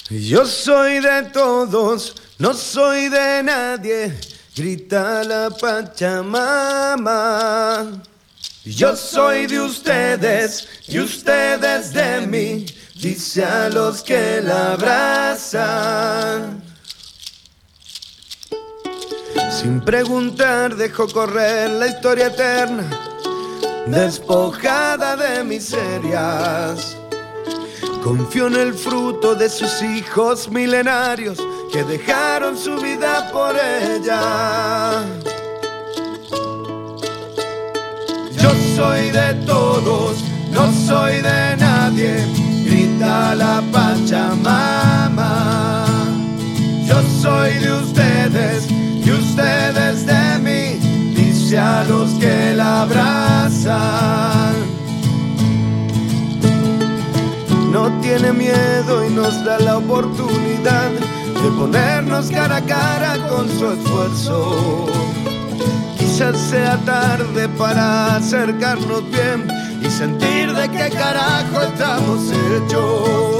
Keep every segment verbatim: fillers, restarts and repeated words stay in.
Yo soy de todos, no soy de nadie, grita la Pachamama. Yo soy de ustedes y ustedes de mí, dice a los que la abrazan. Sin preguntar dejó correr la historia eterna, despojada de miserias. Confió en el fruto de sus hijos milenarios que dejaron su vida por ella. Yo soy de todos, no soy de nadie, grita la Pachamama. Yo soy de ustedes y ustedes de mí, dice a los que la abrazan. No tiene miedo y nos da la oportunidad de ponernos cara a cara con su esfuerzo. Quizás sea tarde para acercarnos bien y sentir de qué carajo estamos hechos.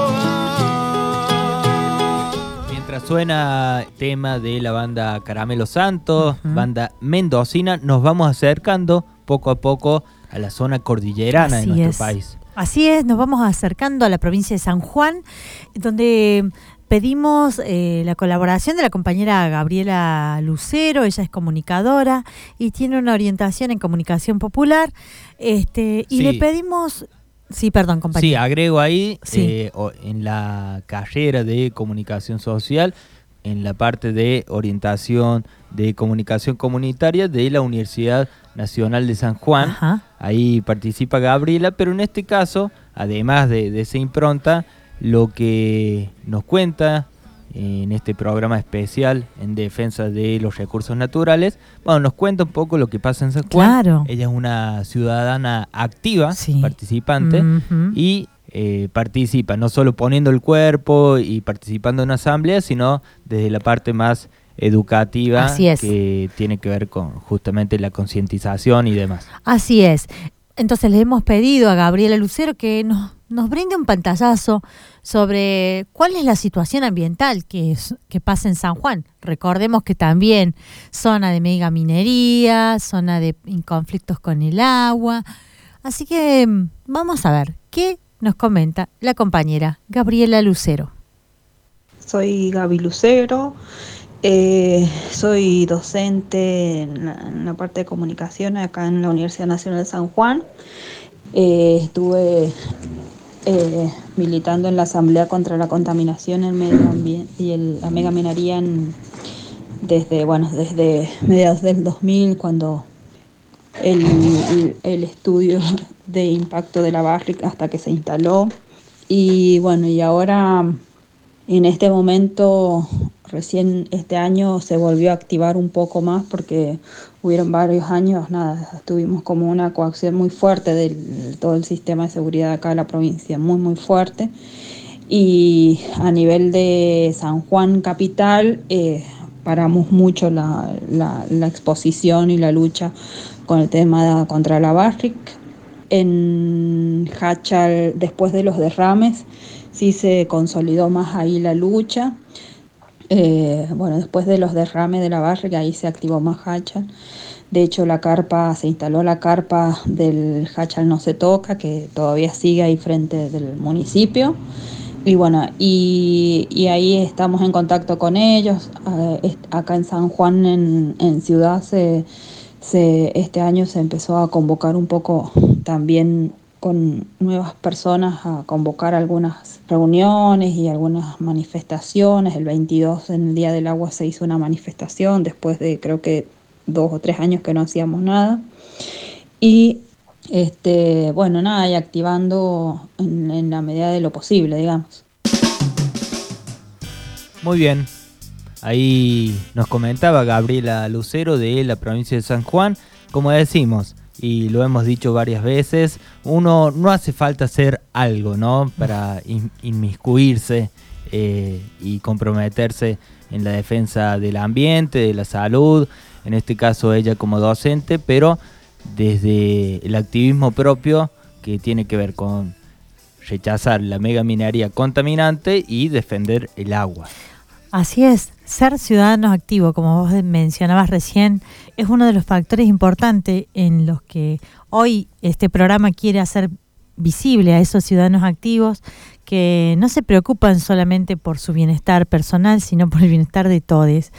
Mientras suena el tema de la banda Caramelo Santo, uh-huh. banda mendocina, nos vamos acercando poco a poco a la zona cordillerana Así de nuestro es. país. Así es, nos vamos acercando a la provincia de San Juan, donde pedimos eh, la colaboración de la compañera Gabriela Lucero. Ella es comunicadora y tiene una orientación en comunicación popular. Este, y sí. le pedimos... Sí, perdón, compañera. Sí, agrego ahí, Sí. eh, en la carrera de comunicación social, en la parte de orientación de comunicación comunitaria de la Universidad Nacional de San Juan. Ajá. Ahí participa Gabriela, pero en este caso, además de, de esa impronta, lo que nos cuenta en este programa especial en defensa de los recursos naturales, bueno, nos cuenta un poco lo que pasa en San Juan. Claro. Ella es una ciudadana activa, Sí. participante, Uh-huh. y eh, participa no solo poniendo el cuerpo y participando en una asamblea, sino desde la parte más educativa. Así es. Que tiene que ver con justamente la concientización y demás. Así es. Entonces le hemos pedido a Gabriela Lucero que nos, nos brinde un pantallazo sobre cuál es la situación ambiental que, es, que pasa en San Juan. Recordemos que también zona de mega minería, zona de conflictos con el agua. Así que vamos a ver qué nos comenta la compañera Gabriela Lucero. Soy Gaby Lucero. Eh, soy docente en la, en la parte de comunicación acá en la Universidad Nacional de San Juan. Eh, estuve eh, militando en la Asamblea contra la Contaminación en Medio Ambiente y el, la mega minería en, desde, bueno, desde mediados del dos mil, cuando el, el, el estudio de impacto de la Barrick hasta que se instaló. Y bueno, y ahora en este momento, recién este año se volvió a activar un poco más porque hubieron varios años, nada, tuvimos como una coacción muy fuerte de todo el sistema de seguridad acá de la provincia, muy muy fuerte. Y a nivel de San Juan capital, eh, paramos mucho la, la, la exposición y la lucha con el tema de, contra la Barrick. En Hachal, después de los derrames, sí se consolidó más ahí la lucha. Eh, bueno, después de los derrames de la Barrick, ahí se activó más Hachal. De hecho, la carpa, se instaló la carpa del Hachal No Se Toca, que todavía sigue ahí frente del municipio. Y bueno, y, y ahí estamos en contacto con ellos. Eh, acá en San Juan, en, en Ciudad, se, se, este año se empezó a convocar un poco también con nuevas personas, a convocar algunas reuniones y algunas manifestaciones. El veintidós, en el Día del Agua, se hizo una manifestación después de creo que dos o tres años que no hacíamos nada. Y este bueno, nada, y activando en, en la medida de lo posible, digamos. Muy bien. Ahí nos comentaba Gabriela Lucero de la provincia de San Juan. Como decimos, y lo hemos dicho varias veces, uno no hace falta hacer algo, ¿no? Para in, inmiscuirse eh, y comprometerse en la defensa del ambiente, de la salud, en este caso ella como docente, pero desde el activismo propio que tiene que ver con rechazar la megaminería contaminante y defender el agua. Así es, ser ciudadanos activos, como vos mencionabas recién, es uno de los factores importantes en los que hoy este programa quiere hacer visible a esos ciudadanos activos que no se preocupan solamente por su bienestar personal, sino por el bienestar de todos.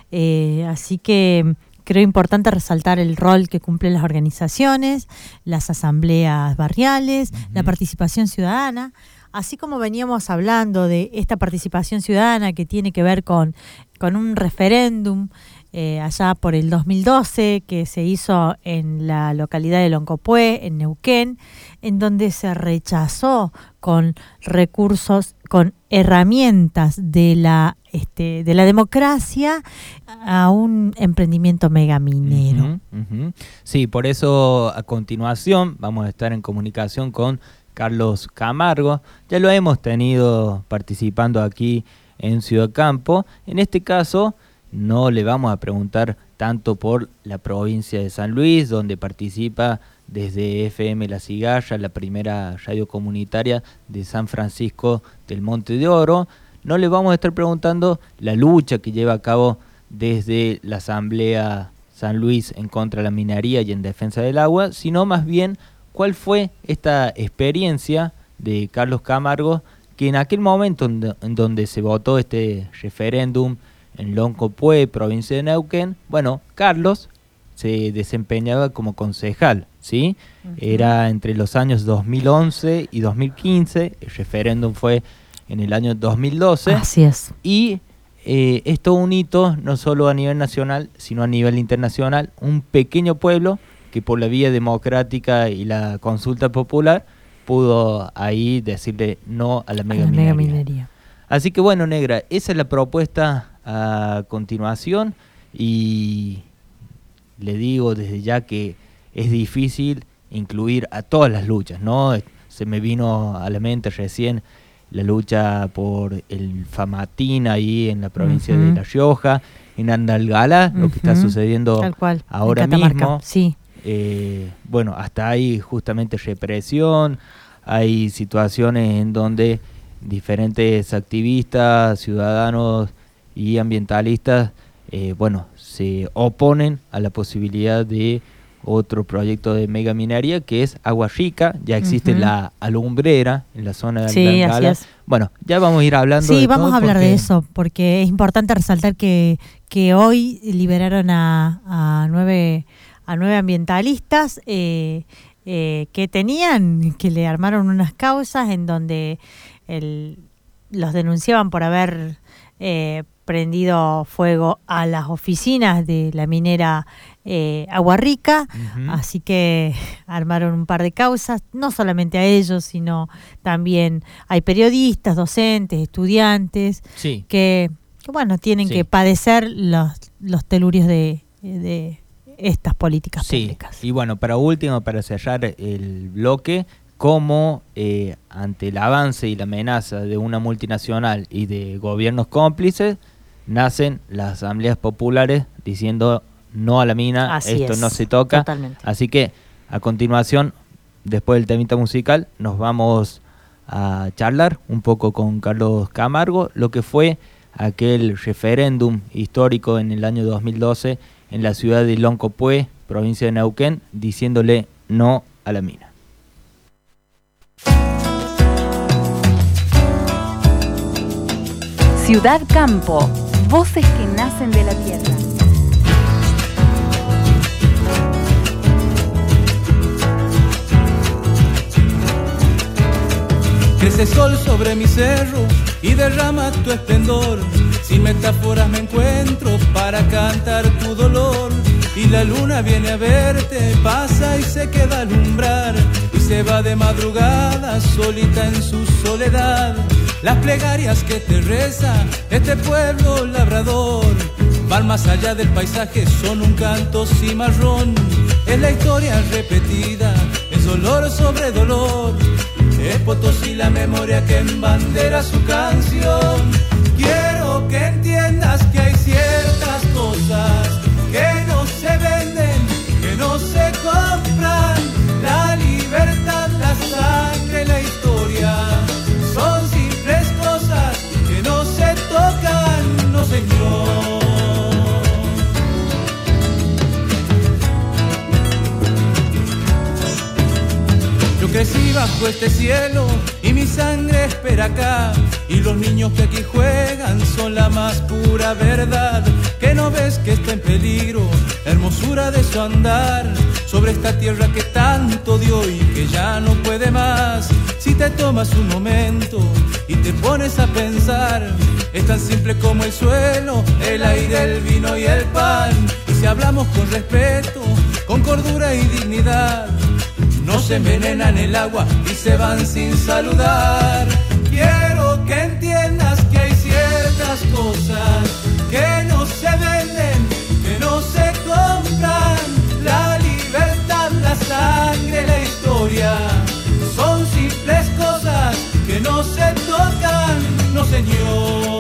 Eh, así que creo importante resaltar el rol que cumplen las organizaciones, las asambleas barriales, uh-huh. la participación ciudadana. Así como veníamos hablando de esta participación ciudadana que tiene que ver con, con un referéndum eh, allá por el dos mil doce que se hizo en la localidad de Loncopué, en Neuquén, en donde se rechazó con recursos, con herramientas de la, este, de la democracia a un emprendimiento megaminero. Uh-huh, uh-huh. Sí, por eso a continuación vamos a estar en comunicación con Carlos Camargo. Ya lo hemos tenido participando aquí en Ciudad Campo. En este caso no le vamos a preguntar tanto por la provincia de San Luis, donde participa desde F M La Cigalla, la primera radio comunitaria de San Francisco del Monte de Oro. No le vamos a estar preguntando la lucha que lleva a cabo desde la Asamblea San Luis en contra de la minería y en defensa del agua, sino más bien cuál fue esta experiencia de Carlos Camargo, que en aquel momento en, en donde se votó este referéndum en Loncopué, provincia de Neuquén, bueno, Carlos se desempeñaba como concejal, ¿sí? Uh-huh. Era entre los años dos mil once y dos mil quince, el referéndum fue en el año dos mil doce. Así es. Y eh, es todo un hito, no solo a nivel nacional, sino a nivel internacional, un pequeño pueblo que por la vía democrática y la consulta popular pudo ahí decirle no a la megaminería. Mega minería. Así que bueno, Negra, esa es la propuesta a continuación y le digo desde ya que es difícil incluir a todas las luchas, ¿no? Se me vino a la mente recién la lucha por el Famatín ahí en la provincia uh-huh. de La Rioja, en Andalgalá, uh-huh. lo que está sucediendo Tal cual, ahora mismo. Sí. Eh, bueno, hasta hay justamente represión, hay situaciones en donde diferentes activistas, ciudadanos y ambientalistas, eh, bueno, se oponen a la posibilidad de otro proyecto de megaminería que es Agua Rica. Ya existe uh-huh. la alumbrera en la zona de sí, Andalgalá. Así es. Bueno, ya vamos a ir hablando sí, de Sí, vamos todo a hablar porque... de eso, porque es importante resaltar que, que hoy liberaron a, a nueve... a nueve ambientalistas eh, eh, que tenían, que le armaron unas causas en donde el, los denunciaban por haber eh, prendido fuego a las oficinas de la minera eh, Agua Rica, uh-huh. así que armaron un par de causas, no solamente a ellos, sino también hay periodistas, docentes, estudiantes, sí. que, que bueno, tienen sí. que padecer los, los telurios de... de estas políticas sí. públicas. Y bueno, para último, para cerrar el bloque, cómo eh, ante el avance y la amenaza de una multinacional y de gobiernos cómplices, nacen las asambleas populares diciendo no a la mina, Así esto es, no se toca. Totalmente. Así que a continuación, después del temita musical, nos vamos a charlar un poco con Carlos Camargo, lo que fue aquel referéndum histórico en el año dos mil doce en la ciudad de Loncopué, provincia de Neuquén, diciéndole no a la mina. Ciudad Campo, voces que nacen de la tierra. Crece sol sobre mi cerro y derrama tu esplendor. Sin metáforas me encuentro para cantar tu dolor. Y la luna viene a verte, pasa y se queda a alumbrar. Y se va de madrugada, solita en su soledad. Las plegarias que te reza este pueblo labrador van más allá del paisaje, son un canto cimarrón. Es la historia repetida, es dolor sobre dolor. Es Potosí la memoria que embandera su canción. Quiero que entiendas que hay ciertas cosas que no se venden, que no se compran. La libertad, la sangre, la historia. Yo crecí bajo este cielo y mi sangre espera acá, y los niños que aquí juegan son la más pura verdad. Que no ves que está en peligro la hermosura de su andar sobre esta tierra que tanto dio y que ya no puede más. Si te tomas un momento y te pones a pensar, es tan simple como el suelo, el aire, el vino y el pan. Y si hablamos con respeto, con cordura y dignidad, no se envenenan el agua y se van sin saludar. Quiero que entiendas que hay ciertas cosas que no se venden, que no se compran. La libertad, la sangre, la historia son simples cosas que no se tocan, no señor.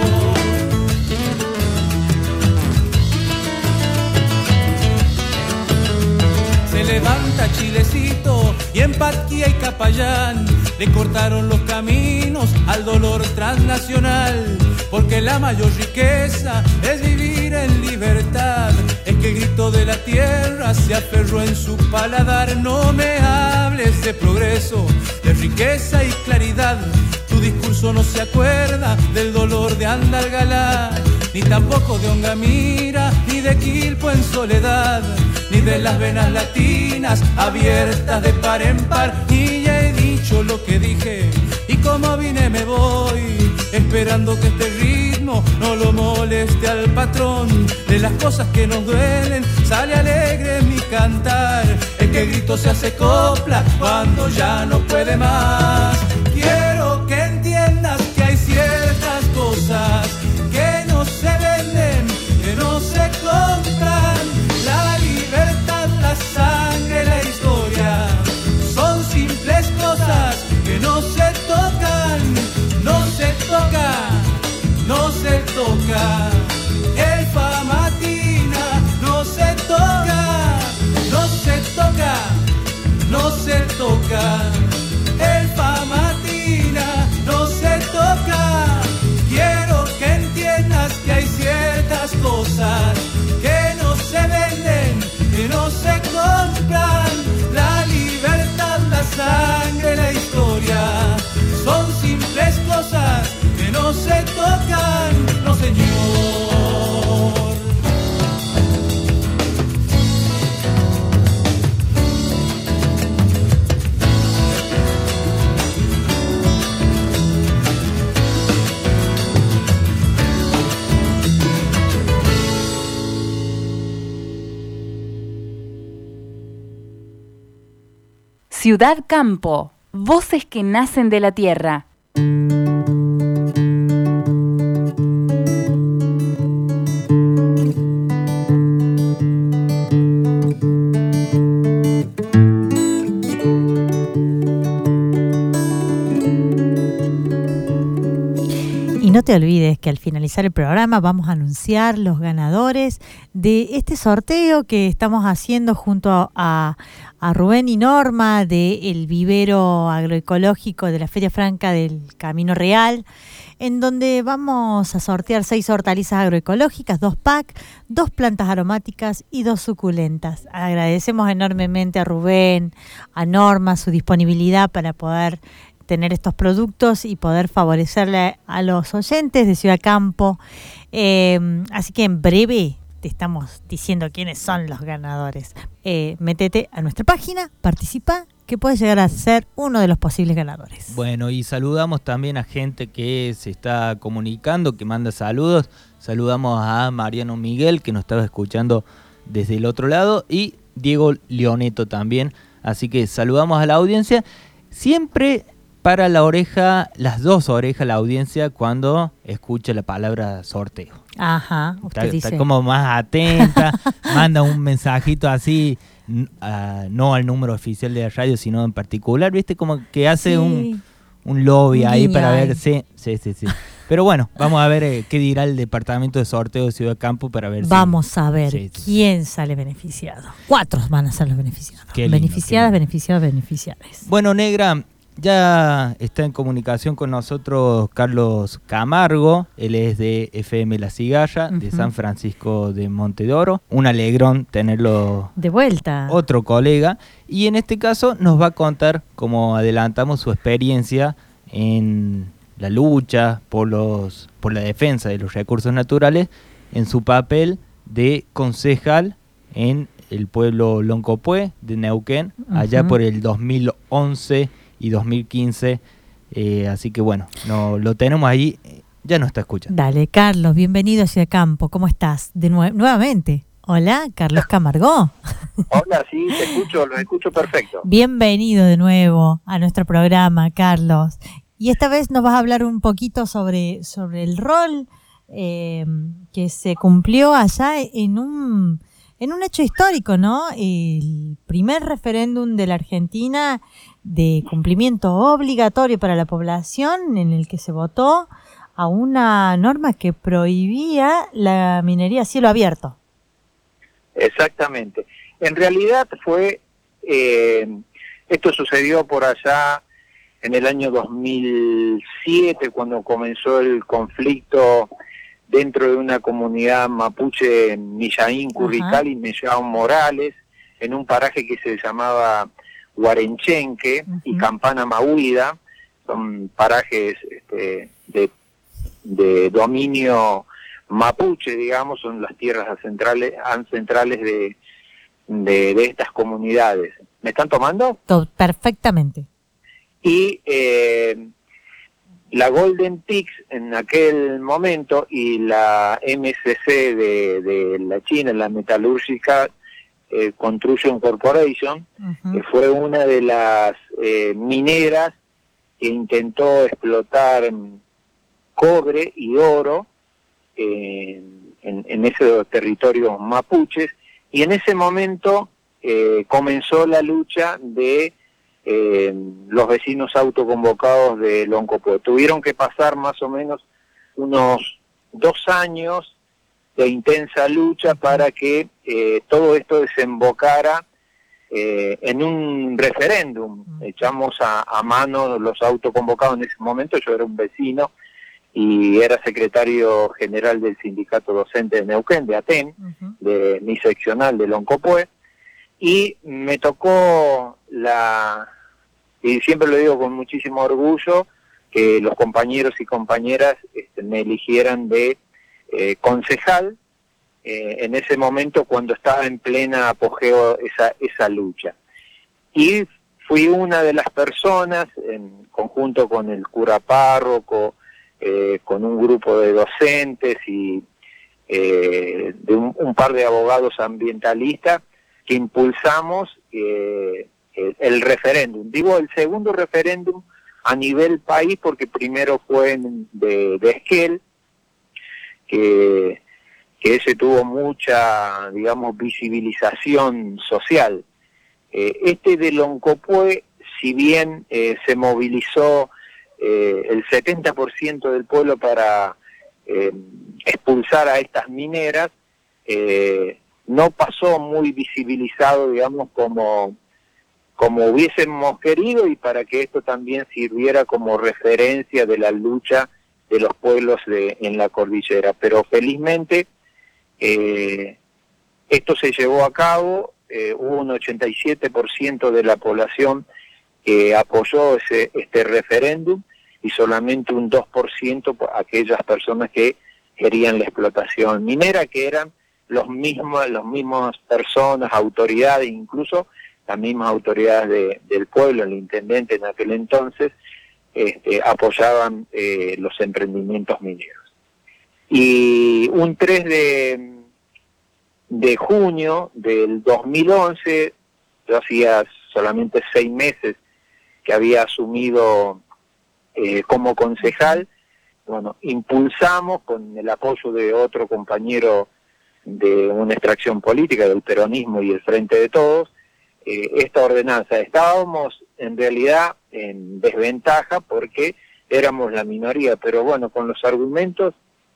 Se levanta Chilecito y en Patquía y Capayán le cortaron los caminos al dolor transnacional, porque la mayor riqueza es vivir en libertad. Es que el grito de la tierra se aferró en su paladar. No me hables de progreso, de riqueza y claridad. Tu discurso no se acuerda del dolor de Andalgalá, ni tampoco de Ongamira, ni de Quilpo en soledad, ni de las venas latinas abiertas de par en par. Y ya he dicho lo que dije, y como vine me voy, esperando que este ritmo no lo moleste al patrón. De las cosas que nos duelen sale alegre mi cantar. El que el grito se hace copla cuando ya no puede más. Quiero que entiendas que hay ciertas cosas que no se venden, que no se compran. La libertad, la sangre, la historia son simples cosas que no se tocan, no se toca, no se toca. El Famatina no se toca, no se toca, no se toca. El Famatina no se toca. Quiero que entiendas que hay ciertas cosas que no se venden, que no se compran. La libertad, la sangre, la historia son simples cosas que no se tocan, no señor. Ciudad Campo, voces que nacen de la tierra. Y no te olvides que al finalizar el programa vamos a anunciar los ganadores de este sorteo que estamos haciendo junto a, a Rubén y Norma del vivero agroecológico de la Feria Franca del Camino Real, en donde vamos a sortear seis hortalizas agroecológicas, dos packs, dos plantas aromáticas y dos suculentas. Agradecemos enormemente a Rubén, a Norma, su disponibilidad para poder tener estos productos y poder favorecerle a los oyentes de Ciudad Campo. Eh, así que en breve te estamos diciendo quiénes son los ganadores. Eh, métete a nuestra página, participa, que puedes llegar a ser uno de los posibles ganadores. Bueno, y saludamos también a gente que se está comunicando, que manda saludos. Saludamos a Mariano Miguel, que nos estaba escuchando desde el otro lado, y Diego Leoneto también. Así que saludamos a la audiencia. Siempre para la oreja, las dos orejas la audiencia cuando escucha la palabra sorteo. Ajá, usted está, dice. Está como más atenta, manda un mensajito así, uh, no al número oficial de la radio, sino en particular, ¿viste? Como que hace sí. un, un lobby un ahí para ver. Sí, sí, sí, sí. Pero bueno, vamos a ver eh, qué dirá el departamento de sorteo de Ciudad Campo para ver. Vamos si, a ver sí, sí. quién sale beneficiado. Cuatro van a ser los beneficiados. Beneficiadas, beneficiados, beneficiadas. Bueno, Negra, Ya está en comunicación con nosotros Carlos Camargo, él es de F M La Cigalla, uh-huh. de San Francisco de Monte de Oro. Un alegrón tenerlo de vuelta. Otro colega. Y en este caso nos va a contar, como adelantamos, su experiencia en la lucha por, los, por la defensa de los recursos naturales, en su papel de concejal en el pueblo Loncopué de Neuquén, uh-huh. allá por el dos mil once y dos mil quince, eh, así que bueno, no, lo tenemos ahí, ya nos está escuchando. Dale, Carlos, bienvenido a Ciudad Campo, ¿cómo estás? De nue- nuevamente. Hola, Carlos Camargo. Hola, sí, te escucho, lo escucho perfecto. Bienvenido de nuevo a nuestro programa, Carlos. Y esta vez nos vas a hablar un poquito sobre, sobre el rol eh, que se cumplió allá en un... En un hecho histórico, ¿no? El primer referéndum de la Argentina de cumplimiento obligatorio para la población, en el que se votó a una norma que prohibía la minería a cielo abierto. Exactamente. En realidad fue, eh, esto sucedió por allá en el año dos mil siete, cuando comenzó el conflicto dentro de una comunidad mapuche en Millaín, Currical y Mellao Morales, en un paraje que se llamaba Guarenchenque uh-huh. y Campana Mahuida. Son parajes este, de, de dominio mapuche, digamos, son las tierras ancestrales, ancestrales de, de, de estas comunidades. ¿Me están tomando? Todo, perfectamente. Y... Eh, la Golden Peaks en aquel momento y la M C C de, de la China, la metalúrgica eh, Construction Corporation, uh-huh. que fue una de las eh, mineras que intentó explotar cobre y oro eh, en, en esos territorios mapuches, y en ese momento eh, comenzó la lucha de Eh, los vecinos autoconvocados de Loncopué. Tuvieron que pasar más o menos unos dos años de intensa lucha para que eh, todo esto desembocara eh, en un referéndum. Echamos a, a mano los autoconvocados en ese momento. Yo era un vecino y era secretario general del sindicato docente de Neuquén, de ATEN, uh-huh. de mi seccional de Loncopué, y me tocó la, y siempre lo digo con muchísimo orgullo, que los compañeros y compañeras este, me eligieran de eh, concejal eh, en ese momento cuando estaba en plena apogeo esa, esa lucha. Y fui una de las personas, en conjunto con el cura párroco, eh, con un grupo de docentes y eh, de un, un par de abogados ambientalistas, que impulsamos eh, el, el referéndum. Digo, el segundo referéndum a nivel país, porque primero fue en, de, de Esquel, que, que ese tuvo mucha, digamos, visibilización social. Eh, este de Loncopué, si bien eh, se movilizó eh, el setenta por ciento del pueblo para eh, expulsar a estas mineras, eh, no pasó muy visibilizado, digamos, como, como hubiésemos querido, y para que esto también sirviera como referencia de la lucha de los pueblos de, en la cordillera. Pero felizmente eh, esto se llevó a cabo, eh, hubo un ochenta y siete por ciento de la población que apoyó ese, este referéndum, y solamente un dos por ciento por aquellas personas que querían la explotación minera, que eran los mismos, los mismos personas, autoridades, incluso las mismas autoridades de, del pueblo, el intendente en aquel entonces, este, apoyaban eh, los emprendimientos mineros. Y un tres de junio del dos mil once, yo hacía solamente seis meses que había asumido eh, como concejal, bueno, impulsamos con el apoyo de otro compañero de una extracción política, del peronismo y el Frente de Todos, eh, esta ordenanza. Estábamos en realidad en desventaja porque éramos la minoría, pero bueno, con los argumentos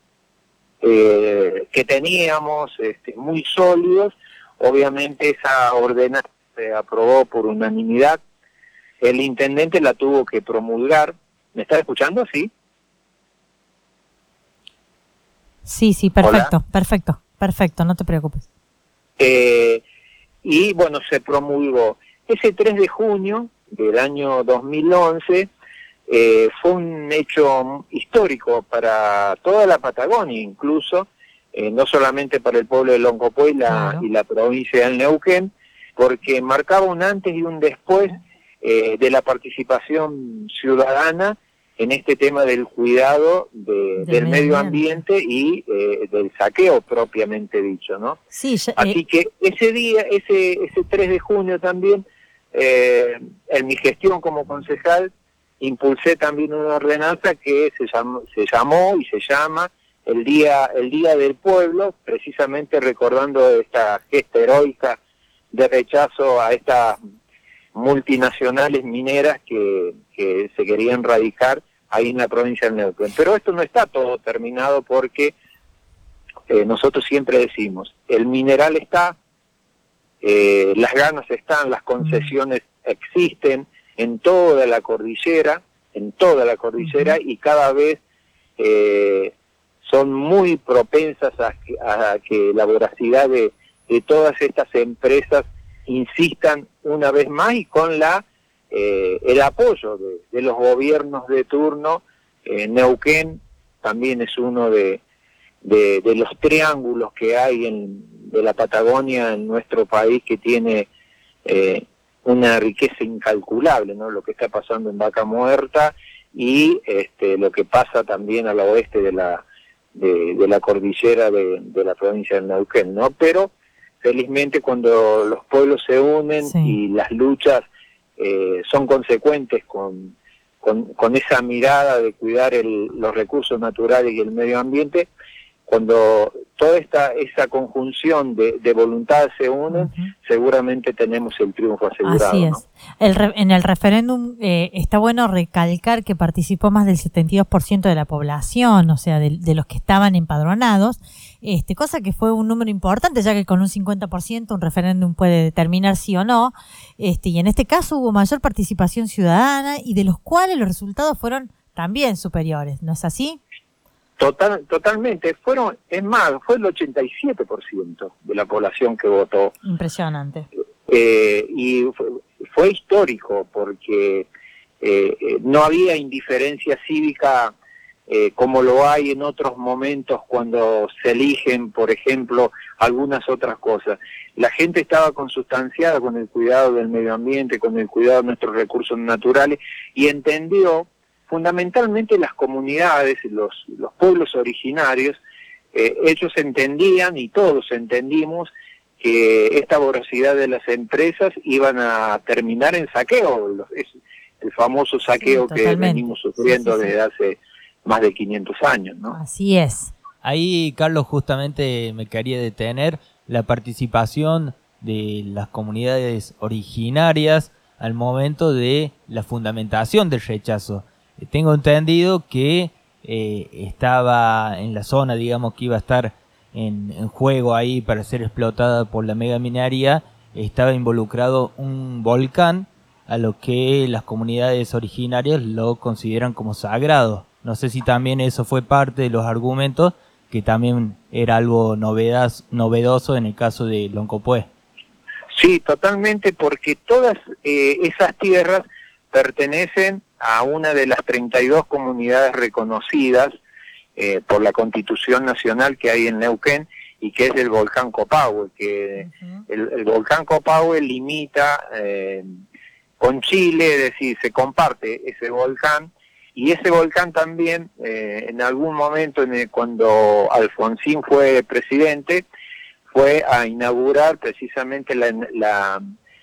eh, que teníamos este, muy sólidos, obviamente esa ordenanza se aprobó por unanimidad el intendente la tuvo que promulgar. ¿Me está escuchando? Sí. Sí, sí, perfecto, Hola. perfecto, perfecto, no te preocupes. Eh, y bueno, se promulgó. Ese tres de junio del año dos mil once eh, fue un hecho histórico para toda la Patagonia, incluso, eh, no solamente para el pueblo de Loncopué y la, Claro. y la provincia del Neuquén, porque marcaba un antes y un después eh, de la participación ciudadana en este tema del cuidado de, Del del medio medio ambiente y eh, del saqueo propiamente dicho, ¿no? Sí, ya, Así eh, que ese día, ese ese tres de junio también, eh, en mi gestión como concejal, impulsé también una ordenanza que se llamó, se llamó y se llama el día el día del pueblo, precisamente recordando esta gesta heroica de rechazo a estas multinacionales mineras que, que se querían radicar ahí en la provincia del Neuquén. Pero esto no está todo terminado porque eh, nosotros siempre decimos, el mineral está, eh, las ganas están, las concesiones existen en toda la cordillera, en toda la cordillera, y cada vez eh, son muy propensas a, que- a que la voracidad de, de todas estas empresas insistan una vez más y con la eh, el apoyo de, de los gobiernos de turno. eh, Neuquén también es uno de, de, de los triángulos que hay en, de la Patagonia en nuestro país, que tiene eh, una riqueza incalculable, ¿no? Lo que está pasando en Vaca Muerta y este, lo que pasa también al oeste de la de, de la cordillera de, de la provincia del Neuquén, ¿no? Pero felizmente cuando los pueblos se unen Sí. y las luchas eh, son consecuentes con, con, con esa mirada de cuidar el, los recursos naturales y el medio ambiente, cuando toda esta esa conjunción de, de voluntades se unen, Ujú. seguramente tenemos el triunfo asegurado. Así es. ¿no? El re- en el referéndum eh, está bueno recalcar que participó más del setenta y dos por ciento de la población, o sea, de, de los que estaban empadronados, este, cosa que fue un número importante, ya que con un cincuenta por ciento un referéndum puede determinar sí o no, este, y en este caso hubo mayor participación ciudadana y de los cuales los resultados fueron también superiores, ¿no es así? Total, totalmente. Fueron, es más, fue el ochenta y siete por ciento de la población que votó. Impresionante. Eh, y fue, fue histórico porque eh, eh, no había indiferencia cívica eh, como lo hay en otros momentos cuando se eligen, por ejemplo, algunas otras cosas. La gente estaba consustanciada con el cuidado del medio ambiente, con el cuidado de nuestros recursos naturales, y entendió fundamentalmente las comunidades, los, los pueblos originarios, eh, ellos entendían y todos entendimos que esta voracidad de las empresas iban a terminar en saqueo, los, es el famoso saqueo Sí, que totalmente. venimos sufriendo Sí, sí, sí. desde hace más de quinientos años, ¿no? Así es. Ahí, Carlos, justamente me quería detener la participación de las comunidades originarias al momento de la fundamentación del rechazo. Eh, Tengo entendido que eh, estaba en la zona, digamos, que iba a estar en, en juego ahí para ser explotada por la mega minería, estaba involucrado un volcán a lo que las comunidades originarias lo consideran como sagrado. No sé si también eso fue parte de los argumentos, que también era algo novedas, novedoso en el caso de Loncopué. Sí, totalmente, porque todas eh, esas tierras pertenecen a una de las treinta y dos comunidades reconocidas eh, por la Constitución Nacional que hay en Neuquén, y que es el volcán Copahue, que Ujú. el, el volcán Copahue limita eh, con Chile, es decir, se comparte ese volcán, y ese volcán también, eh, en algún momento, en el, cuando Alfonsín fue presidente, fue a inaugurar precisamente la, la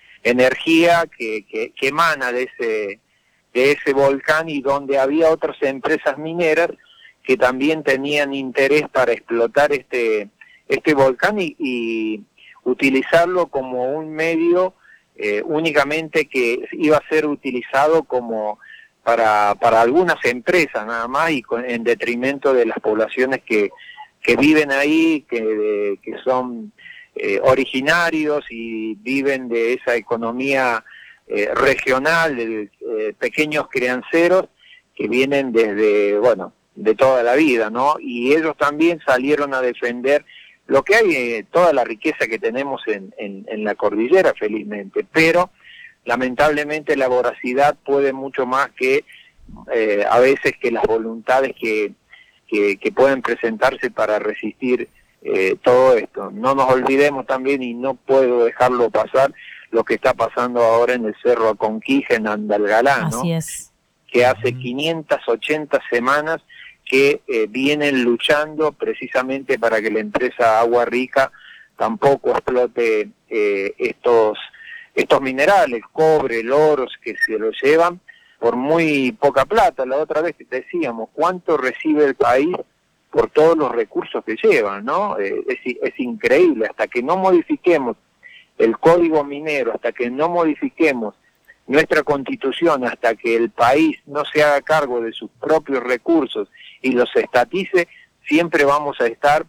energía que, que, que emana de ese, de ese volcán, y donde había otras empresas mineras que también tenían interés para explotar este, este volcán y, y utilizarlo como un medio eh, únicamente que iba a ser utilizado como para, para algunas empresas nada más, y con, en detrimento de las poblaciones que, que viven ahí, que, que son eh, originarios y viven de esa economía eh, regional, de eh, pequeños crianceros que vienen desde, bueno, de toda la vida, ¿no? Y ellos también salieron a defender lo que hay, eh, toda la riqueza que tenemos en, en, en la cordillera, felizmente, pero lamentablemente la voracidad puede mucho más que eh, a veces que las voluntades que, que, que pueden presentarse para resistir eh, todo esto. No nos olvidemos también, y no puedo dejarlo pasar, lo que está pasando ahora en el Cerro Aconquija, en Andalgalá, ¿no? Así es. Que hace quinientas ochenta semanas que eh, vienen luchando precisamente para que la empresa Agua Rica tampoco explote eh, estos estos minerales, cobre, el oro, que se lo llevan por muy poca plata. La otra vez decíamos, ¿cuánto recibe el país por todos los recursos que llevan, ¿no? Eh, es, es increíble, hasta que no modifiquemos el código minero, hasta que no modifiquemos nuestra constitución, hasta que el país no se haga cargo de sus propios recursos y los estatice, siempre vamos a estar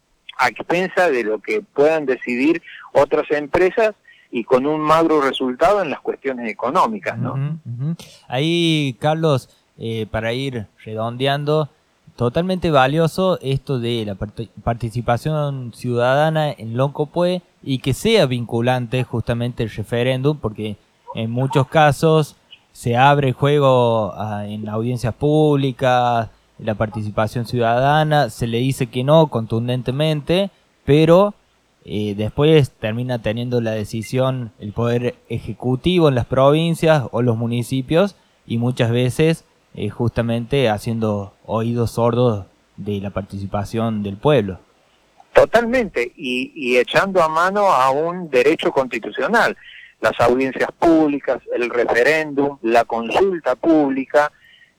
a expensas de lo que puedan decidir otras empresas y con un magro resultado en las cuestiones económicas, ¿no? Uh-huh, uh-huh. Ahí, Carlos, eh, para ir redondeando, totalmente valioso esto de la part- participación ciudadana en Loncopué y que sea vinculante justamente el referéndum, porque en muchos casos se abre el juego a, en audiencias públicas, la participación ciudadana, se le dice que no contundentemente, pero eh, después termina teniendo la decisión el poder ejecutivo en las provincias o los municipios, y muchas veces eh, justamente haciendo oídos sordos de la participación del pueblo. Totalmente, y, y echando a mano a un derecho constitucional. Las audiencias públicas, el referéndum, la consulta pública,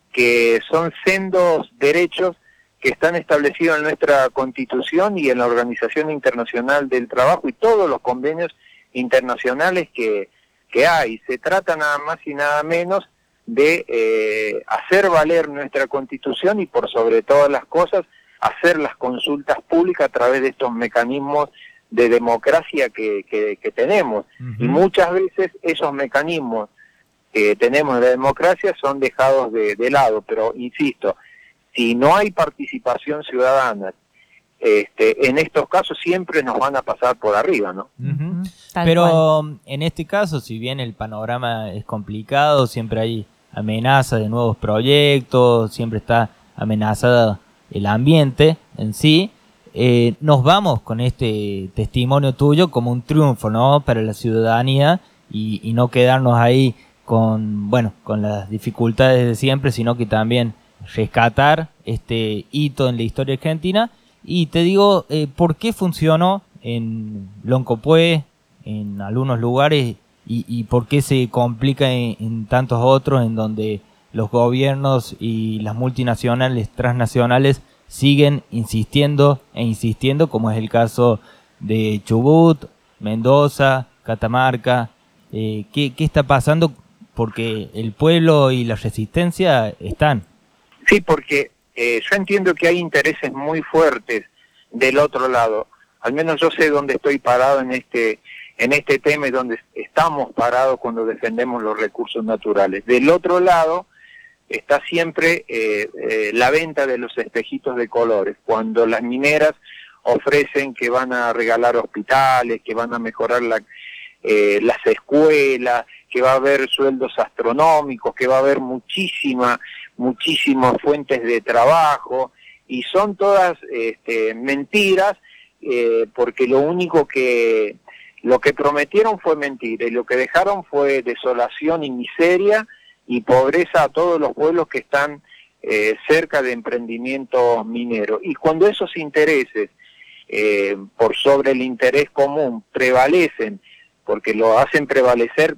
que son sendos derechos que están establecidos en nuestra Constitución y en la Organización Internacional del Trabajo y todos los convenios internacionales que, que hay. Se trata nada más y nada menos de eh, hacer valer nuestra Constitución y, por sobre todas las cosas, hacer las consultas públicas a través de estos mecanismos de democracia que, que, que tenemos. Uh-huh. Y muchas veces esos mecanismos que tenemos de democracia son dejados de, de lado, pero insisto, si no hay participación ciudadana, este, en estos casos siempre nos van a pasar por arriba, ¿no? Uh-huh. Pero cual. En este caso, si bien el panorama es complicado, siempre hay amenaza de nuevos proyectos, siempre está amenazada el ambiente en sí. Eh, nos vamos con este testimonio tuyo como un triunfo, ¿no?, para la ciudadanía, y, y no quedarnos ahí con, bueno, con las dificultades de siempre, sino que también rescatar este hito en la historia argentina. Y te digo, eh, ¿por qué funcionó en Loncopué, en algunos lugares, y, y por qué se complica en, en tantos otros, en donde los gobiernos y las multinacionales, transnacionales, siguen insistiendo e insistiendo, como es el caso de Chubut, Mendoza, Catamarca? Eh, ¿qué, ¿Qué está pasando? Porque el pueblo y la resistencia están. Sí, porque eh, yo entiendo que hay intereses muy fuertes del otro lado. Al menos yo sé dónde estoy parado en este en este tema y dónde estamos parados cuando defendemos los recursos naturales. Del otro lado está siempre eh, eh, la venta de los espejitos de colores, cuando las mineras ofrecen que van a regalar hospitales, que van a mejorar la, eh, las escuelas, que va a haber sueldos astronómicos, que va a haber muchísima, muchísimas fuentes de trabajo, y son todas este, mentiras, eh, porque lo único que, lo que prometieron fue mentira, y lo que dejaron fue desolación y miseria, y pobreza a todos los pueblos que están eh, cerca de emprendimientos mineros. Y cuando esos intereses, eh, por sobre el interés común, prevalecen, porque lo hacen prevalecer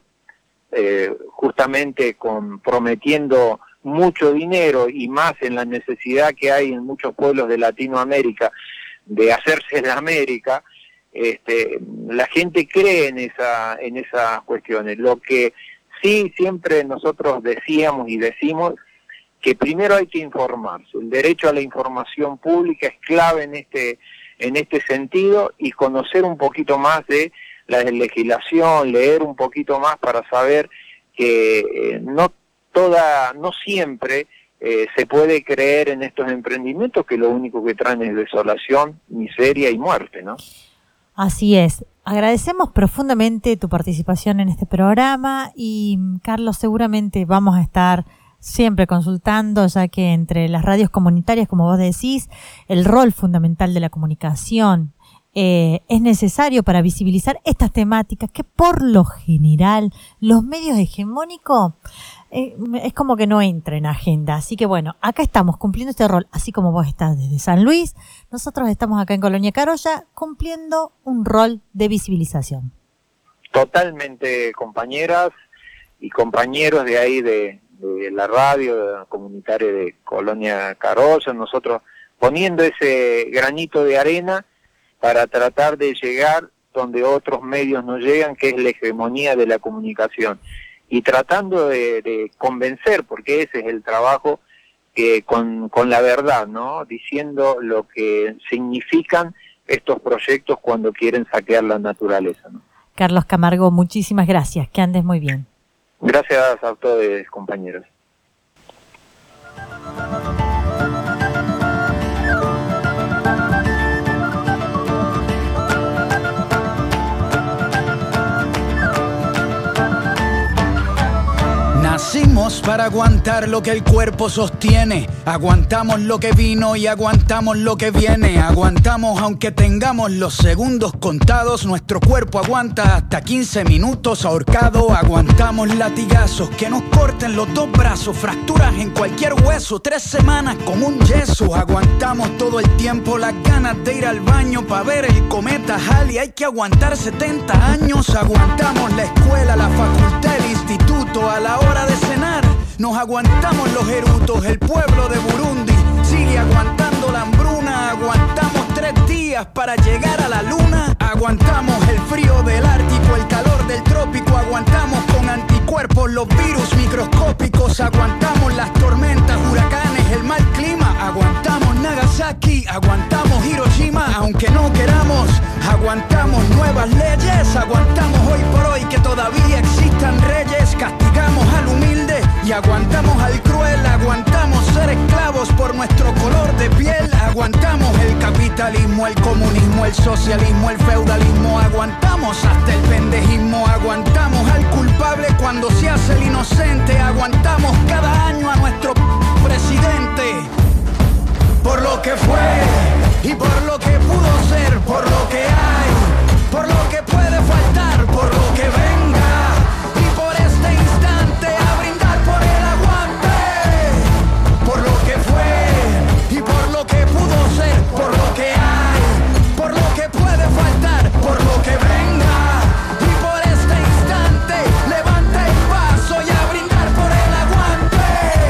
eh, justamente con prometiendo mucho dinero, y más en la necesidad que hay en muchos pueblos de Latinoamérica de hacerse de América, este, la gente cree en esa, en esas cuestiones. Lo que sí, siempre nosotros decíamos y decimos que primero hay que informarse. El derecho a la información pública es clave en este, en este sentido, y conocer un poquito más de la legislación, leer un poquito más para saber que eh, no toda, no siempre eh, se puede creer en estos emprendimientos que lo único que traen es desolación, miseria y muerte, ¿no? Así es. Agradecemos profundamente tu participación en este programa y, Carlos, seguramente vamos a estar siempre consultando, ya que entre las radios comunitarias, como vos decís, el rol fundamental de la comunicación eh, es necesario para visibilizar estas temáticas que por lo general los medios hegemónicos eh, es como que no entra en agenda. Así que bueno, acá estamos cumpliendo este rol, así como vos estás desde San Luis, nosotros estamos acá en Colonia Carolla cumpliendo un rol de visibilización. Totalmente, compañeras y compañeros de ahí de de la radio comunitaria de Colonia Carolla, nosotros poniendo ese granito de arena para tratar de llegar donde otros medios no llegan, que es la hegemonía de la comunicación, y tratando de, de convencer, porque ese es el trabajo, que con, con la verdad, ¿no? Diciendo lo que significan estos proyectos cuando quieren saquear la naturaleza, ¿no? Carlos Camargo, muchísimas gracias, que andes muy bien. Gracias a todos, compañeros. Nacimos para aguantar lo que el cuerpo sostiene. Aguantamos lo que vino y aguantamos lo que viene. Aguantamos aunque tengamos los segundos contados. Nuestro cuerpo aguanta hasta quince minutos ahorcado. Aguantamos latigazos que nos corten los dos brazos. Fracturas en cualquier hueso, tres semanas con un yeso. Aguantamos todo el tiempo las ganas de ir al baño para ver el cometa Halley. Hay que aguantar setenta años. Aguantamos la escuela, la facultad, el instituto. A la hora de cenar nos aguantamos los erutos. El pueblo de Burundi sigue aguantando la hambruna. Aguantamos tres días para llegar a la luna. Aguantamos el frío del Ártico, el calor del trópico. Aguantamos con anticuerpos los virus microscópicos. Aguantamos las tormentas, huracanes, el mal clima. Aguantamos Nagasaki, aguantamos Hiroshima. Aunque no queramos, aguantamos nuevas leyes. Aguantamos hoy por hoy que todavía existan reyes. Castigamos al humilde y aguantamos al cruel. Aguantamos ser esclavos por nuestro color de piel. Aguantamos el capitalismo, el comunismo, el socialismo, el feudalismo. Aguantamos hasta el pendejismo. Aguantamos al culpable cuando se hace el inocente. Aguantamos cada año a nuestro presidente. Por lo que fue y por lo que pudo ser, por lo que hay, por lo que puede faltar, por lo que venga. Y por este instante a brindar por el aguante. Por lo que fue y por lo que pudo ser, por lo que hay, por lo que puede faltar, por lo que venga. Y por este instante levanta el paso y a brindar por el aguante.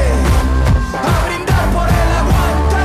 A brindar por el aguante.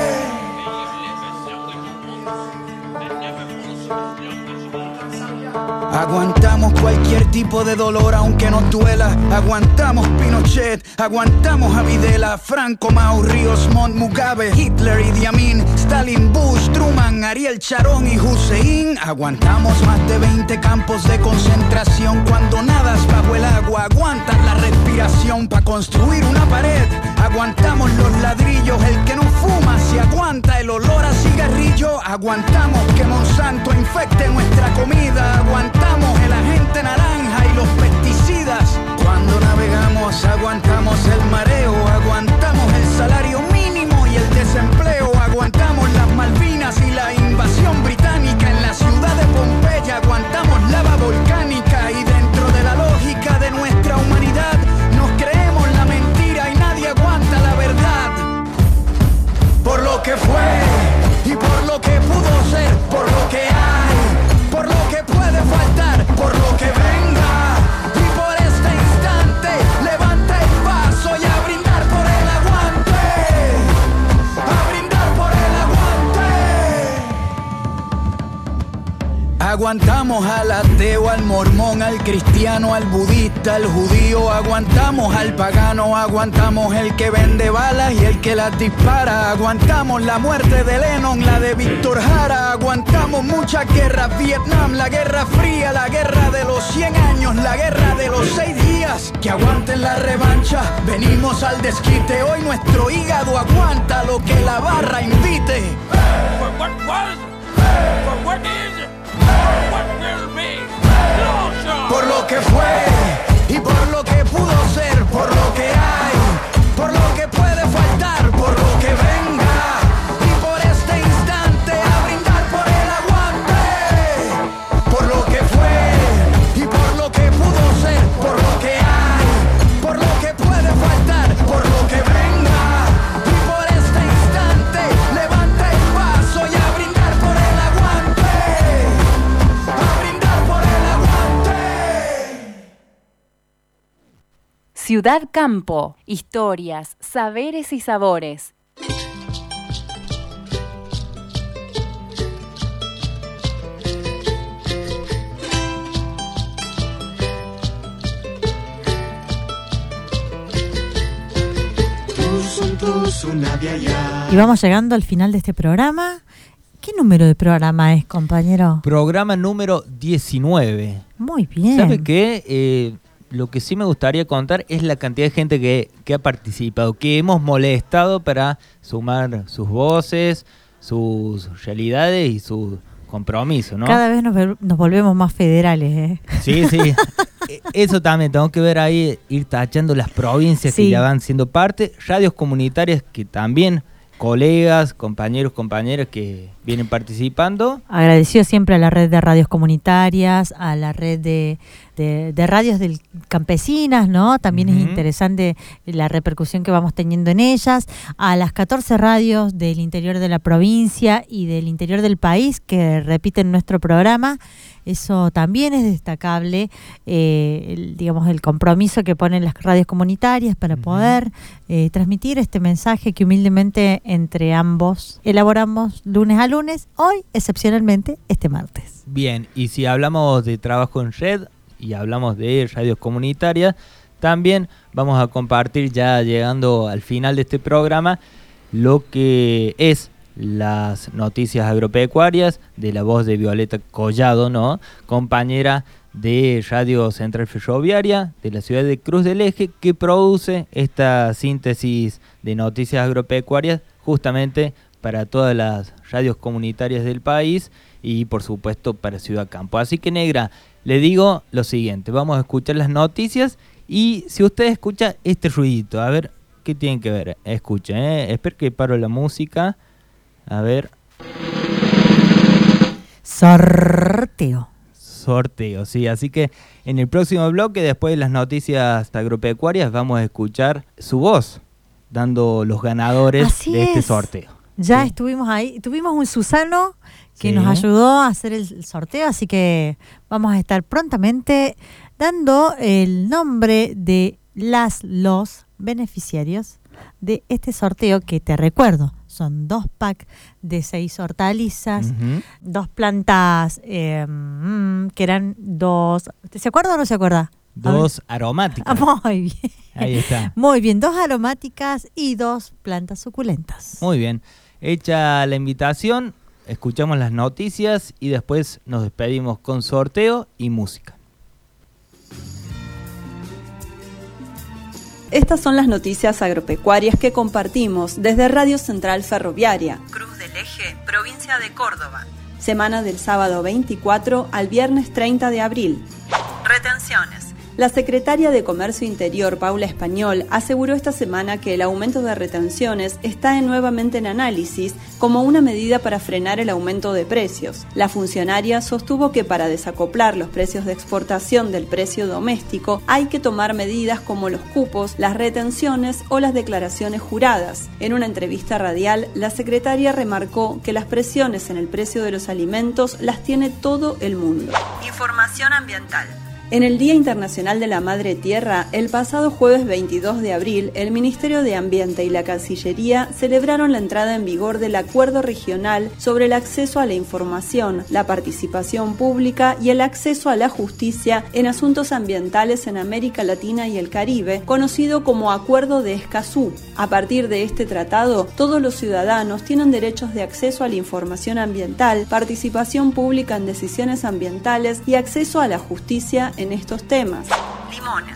Aguantamos cualquier tipo de dolor aunque nos duela. Aguantamos Pinochet, aguantamos a Videla, Franco, Mao, Ríos Montt, Mugabe, Hitler, Idi Amin, Stalin, Bush, Truman, Ariel Sharon y Hussein. Aguantamos más de veinte campos de concentración. Cuando nadas bajo el agua aguantas la respiración para construir una pared. Aguantamos los ladrillos, el que no fuma se aguanta el olor a cigarrillo. Aguantamos que Monsanto infecte nuestra comida. Aguantamos el agente naranja y los pesticidas. Cuando navegamos aguantamos el mareo. Aguantamos el salario mínimo y el desempleo. Aguantamos las Malvinas y la invasión británica en la ciudad de Pompeya. Aguantamos lava volcánica y dentro de la lógica de nuestra humanidad nos creemos la mentira y nadie aguanta la verdad. Por lo que fue y por lo que pudo ser, por lo que hay, por lo que puede faltar, por lo que venga. Y por este instante levanta el paso y a brindar por el aguante. A brindar por el aguante. Aguantamos al ateo, al mormón, al cristiano, al budista, al judío. Aguantamos al pagano, aguantamos el que vende balas y el que las dispara. Aguantamos la muerte de Lennon, la de Víctor Jara. Aguantamos muchas guerras, Vietnam, la Guerra Fría, la guerra de los cien años, la guerra de los seis días. canchas, que aguanten la revancha. Venimos al desquite, hoy nuestro hígado aguanta lo que la barra invite. For what was, for what is, for what will be. Por lo que fue y por lo que pudo ser, por lo que hay, por lo que puede faltar, por lo que venga y por este instante a brindar por el aguante. Por lo que fue y por lo que pudo ser, por lo que hay, por lo que puede faltar, por lo que venga y por este instante levanta el paso y a brindar por el aguante. A brindar por el aguante. Ciudad Campo, historias, saberes y sabores. Y vamos llegando al final de este programa. ¿Qué número de programa es, compañero? Programa número diecinueve. Muy bien. ¿Sabe qué? Eh, lo que sí me gustaría contar es la cantidad de gente que, que ha participado, que hemos molestado para sumar sus voces, sus realidades y su compromiso, ¿no? Cada vez nos, nos volvemos más federales, ¿eh? Sí, sí. Eso también, tengo que ver ahí, ir tachando las provincias Sí. que ya van siendo parte, radios comunitarias que también, colegas, compañeros, compañeras que vienen participando. Agradecido siempre a la red de radios comunitarias, a la red de, de, de radios del campesinas, ¿no? También Uh-huh. es interesante la repercusión que vamos teniendo en ellas, a las catorce radios del interior de la provincia y del interior del país que repiten nuestro programa. Eso también es destacable, eh, el, digamos, el compromiso que ponen las radios comunitarias para Uh-huh. poder eh, transmitir este mensaje que humildemente entre ambos elaboramos lunes a lunes, hoy excepcionalmente este martes. Bien, y si hablamos de trabajo en red y hablamos de radios comunitarias, también vamos a compartir, ya llegando al final de este programa, lo que es las noticias agropecuarias de la voz de Violeta Collado, ¿no? Compañera de Radio Central Ferroviaria de la ciudad de Cruz del Eje, que produce esta síntesis de noticias agropecuarias justamente para todas las radios comunitarias del país y por supuesto para Ciudad Campo. Así que, negra, le digo lo siguiente, vamos a escuchar las noticias y si usted escucha este ruidito, a ver, ¿qué tienen que ver? Escuchen, ¿eh? Espero que paro la música. A ver. Sorteo. Sorteo, sí. Así que en el próximo bloque, después de las noticias agropecuarias, vamos a escuchar su voz dando los ganadores Así de este es. sorteo. Ya Sí. estuvimos ahí, tuvimos un Susano que Sí. nos ayudó a hacer el sorteo, así que vamos a estar prontamente dando el nombre de las, los beneficiarios de este sorteo que te recuerdo, son dos packs de seis hortalizas, Ujú. dos plantas eh, mm, que eran dos, ¿se acuerda o no se acuerda? Dos aromáticas. Ah, muy bien. Ahí está. Muy bien, dos aromáticas y dos plantas suculentas. Muy bien. Hecha la invitación, escuchamos las noticias y después nos despedimos con sorteo y música. Estas son las noticias agropecuarias que compartimos desde Radio Central Ferroviaria, Cruz del Eje, provincia de Córdoba. Semana del sábado veinticuatro al viernes treinta de abril. Retenciones. La secretaria de Comercio Interior, Paula Español, aseguró esta semana que el aumento de retenciones está en nuevamente en análisis como una medida para frenar el aumento de precios. La funcionaria sostuvo que para desacoplar los precios de exportación del precio doméstico hay que tomar medidas como los cupos, las retenciones o las declaraciones juradas. En una entrevista radial, la secretaria remarcó que las presiones en el precio de los alimentos las tiene todo el mundo. Información ambiental. En el Día Internacional de la Madre Tierra, el pasado jueves veintidós de abril, el Ministerio de Ambiente y la Cancillería celebraron la entrada en vigor del Acuerdo Regional sobre el acceso a la información, la participación pública y el acceso a la justicia en asuntos ambientales en América Latina y el Caribe, conocido como Acuerdo de Escazú. A partir de este tratado, todos los ciudadanos tienen derechos de acceso a la información ambiental, participación pública en decisiones ambientales y acceso a la justicia en estos temas. Limones.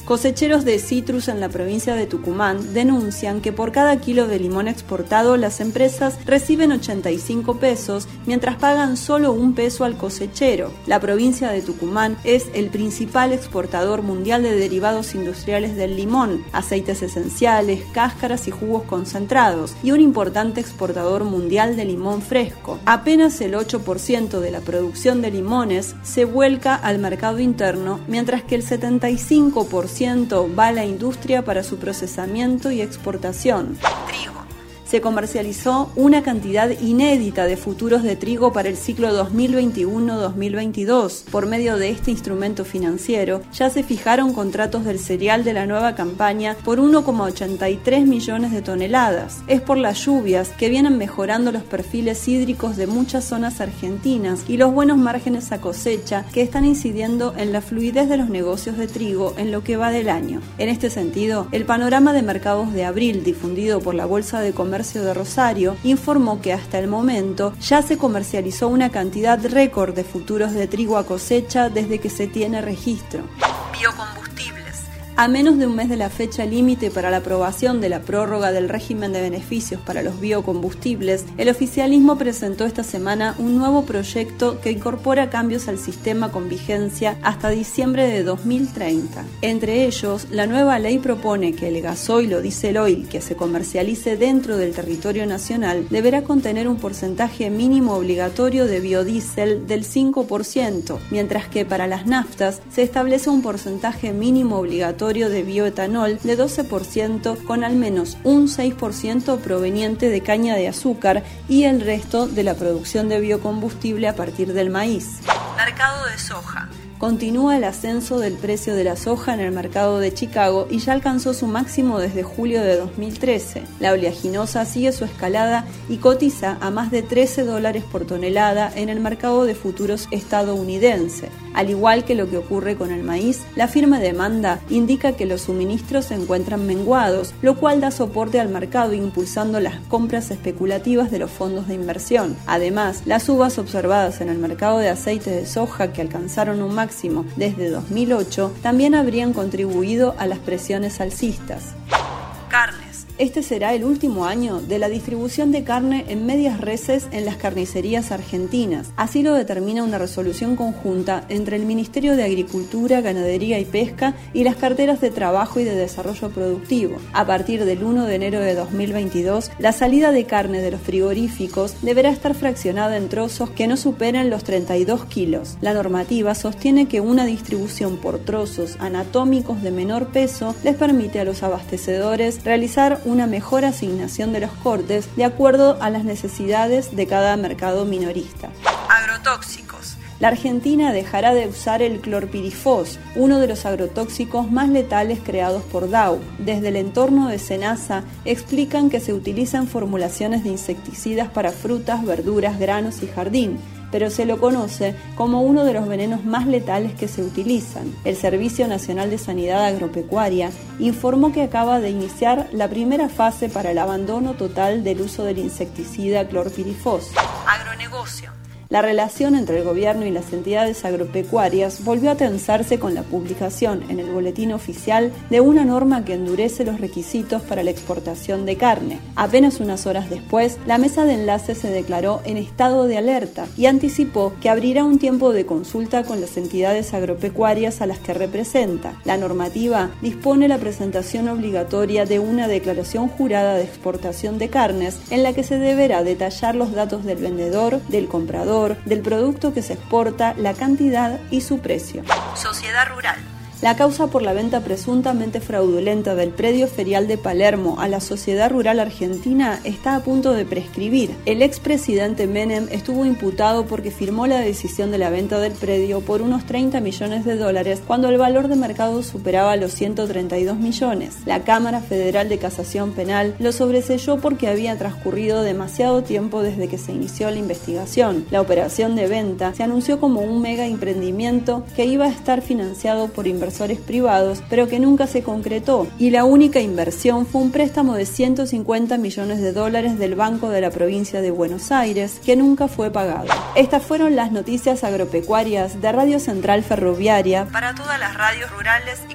Cosecheros de citrus en la provincia de Tucumán denuncian que por cada kilo de limón exportado las empresas reciben ochenta y cinco pesos, mientras pagan solo un peso al cosechero. La provincia de Tucumán es el principal exportador mundial de derivados industriales del limón, aceites esenciales, cáscaras y jugos concentrados, y un importante exportador mundial de limón fresco. Apenas el ocho por ciento de la producción de limones se vuelca al mercado interno, mientras que el setenta y cinco por ciento va a la industria para su procesamiento y exportación. Trigo. Se comercializó una cantidad inédita de futuros de trigo para el ciclo dos mil veintiuno dos mil veintidós. Por medio de este instrumento financiero, ya se fijaron contratos del cereal de la nueva campaña por uno coma ochenta y tres millones de toneladas. Es por las lluvias que vienen mejorando los perfiles hídricos de muchas zonas argentinas y los buenos márgenes a cosecha que están incidiendo en la fluidez de los negocios de trigo en lo que va del año. En este sentido, el panorama de mercados de abril difundido por la Bolsa de Comercio de Rosario informó que hasta el momento ya se comercializó una cantidad récord de futuros de trigo a cosecha desde que se tiene registro. Biocombustibles. A menos de un mes de la fecha límite para la aprobación de la prórroga del régimen de beneficios para los biocombustibles, el oficialismo presentó esta semana un nuevo proyecto que incorpora cambios al sistema con vigencia hasta diciembre de dos mil treinta. Entre ellos, la nueva ley propone que el gasoil o diesel oil que se comercialice dentro del territorio nacional deberá contener un porcentaje mínimo obligatorio de biodiesel del cinco por ciento, mientras que para las naftas se establece un porcentaje mínimo obligatorio de bioetanol de doce por ciento con al menos un seis por ciento proveniente de caña de azúcar y el resto de la producción de biocombustible a partir del maíz. Mercado de soja. Continúa el ascenso del precio de la soja en el mercado de Chicago y ya alcanzó su máximo desde julio de dos mil trece. La oleaginosa sigue su escalada y cotiza a más de trece dólares por tonelada en el mercado de futuros estadounidense. Al igual que lo que ocurre con el maíz, la firme demanda indica que los suministros se encuentran menguados, lo cual da soporte al mercado impulsando las compras especulativas de los fondos de inversión. Además, las subas observadas en el mercado de aceite de soja que alcanzaron un máximo desde dos mil ocho también habrían contribuido a las presiones alcistas. Carnes. Este será el último año de la distribución de carne en medias reses en las carnicerías argentinas. Así lo determina una resolución conjunta entre el Ministerio de Agricultura, Ganadería y Pesca y las carteras de Trabajo y de Desarrollo Productivo. A partir del primero de enero de dos mil veintidós, la salida de carne de los frigoríficos deberá estar fraccionada en trozos que no superen los treinta y dos kilos. La normativa sostiene que una distribución por trozos anatómicos de menor peso les permite a los abastecedores realizar una mejor asignación de los cortes de acuerdo a las necesidades de cada mercado minorista. Agrotóxicos. La Argentina dejará de usar el clorpirifos, uno de los agrotóxicos más letales creados por Dow. Desde el entorno de Senasa explican que se utilizan formulaciones de insecticidas para frutas, verduras, granos y jardín, pero se lo conoce como uno de los venenos más letales que se utilizan. El Servicio Nacional de Sanidad Agropecuaria informó que acaba de iniciar la primera fase para el abandono total del uso del insecticida clorpirifos. Agronegocio. La relación entre el gobierno y las entidades agropecuarias volvió a tensarse con la publicación en el boletín oficial de una norma que endurece los requisitos para la exportación de carne. Apenas unas horas después, la mesa de enlace se declaró en estado de alerta y anticipó que abrirá un tiempo de consulta con las entidades agropecuarias a las que representa. La normativa dispone la presentación obligatoria de una declaración jurada de exportación de carnes en la que se deberá detallar los datos del vendedor, del comprador, del producto que se exporta, la cantidad y su precio. Sociedad rural. La causa por la venta presuntamente fraudulenta del predio ferial de Palermo a la Sociedad Rural Argentina está a punto de prescribir. El expresidente Menem estuvo imputado porque firmó la decisión de la venta del predio por unos treinta millones de dólares cuando el valor de mercado superaba los ciento treinta y dos millones. La Cámara Federal de Casación Penal lo sobreseyó porque había transcurrido demasiado tiempo desde que se inició la investigación. La operación de venta se anunció como un mega emprendimiento que iba a estar financiado por inversores privados, pero que nunca se concretó, y la única inversión fue un préstamo de ciento cincuenta millones de dólares del Banco de la Provincia de Buenos Aires, que nunca fue pagado. Estas fueron las noticias agropecuarias de Radio Central Ferroviaria para todas las radios rurales y comunitarias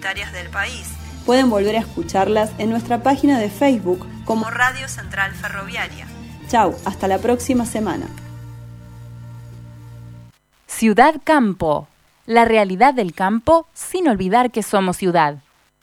comunitarias del país. Pueden volver a escucharlas en nuestra página de Facebook como Radio Central Ferroviaria. Chau, hasta la próxima semana. Ciudad Campo. La realidad del campo sin olvidar que somos ciudad.